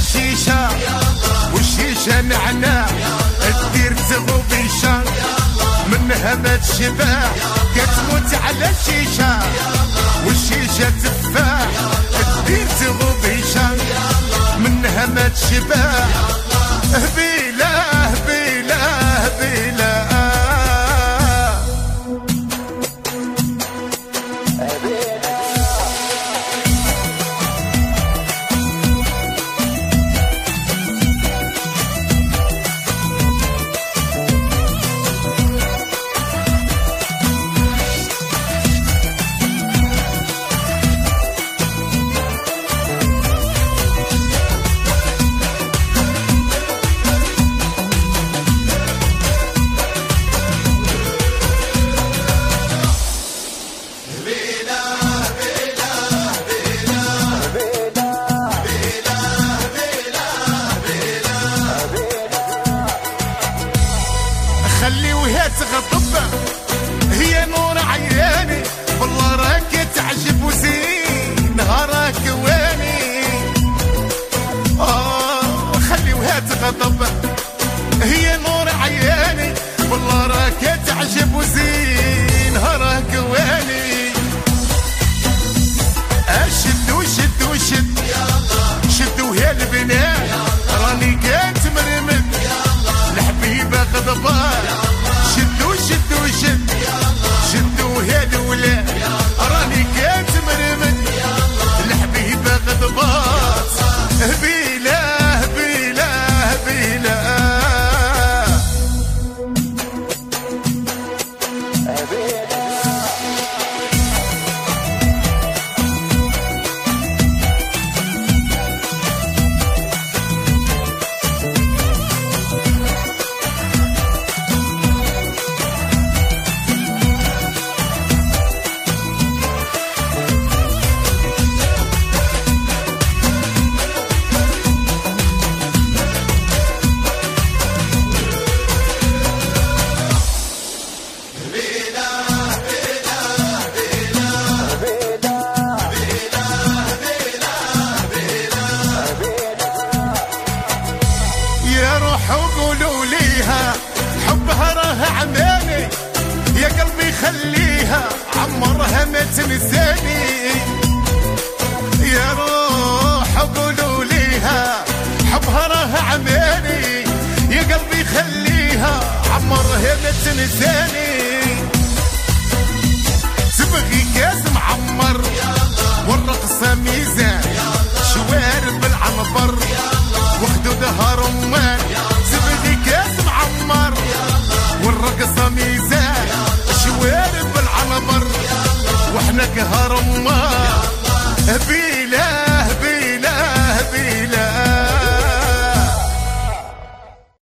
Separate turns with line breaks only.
الشيشة والشيشة نعناع الدير تغوبيشة منها ما تشبع كتموت على الشيشة والشيشة تفاح الدير تغوبيشة منها ما تشبع هبيلة هبيلة هبيلة خليوها تغضب هي نور عياني والله راك تعجب وزين نهارك واني خليوها تغضب هي نور عياني والله راك تعجب وزين نهارك واني شدو شدو شد شدو يا البنات راني كانت مرمد الحبيبة غضبان شدو شدو شد شدو يا الولاد راني كانت مرمد الحبيبة غضبان هبيلة هبيلة هبيلة وقولوا ليها حبها راه عماني يا قلبي خليها عمرها ما تنساني يا روح وقولوا ليها حبها راه عماني يا قلبي خليها عمرها ما تنساني تبغي كاس معمر والرقصة ميزان شوارب العنبر وخدودها رمان تبغي كاس معمر والرقصة ميزان شوارب العنبر واحنا كهرمان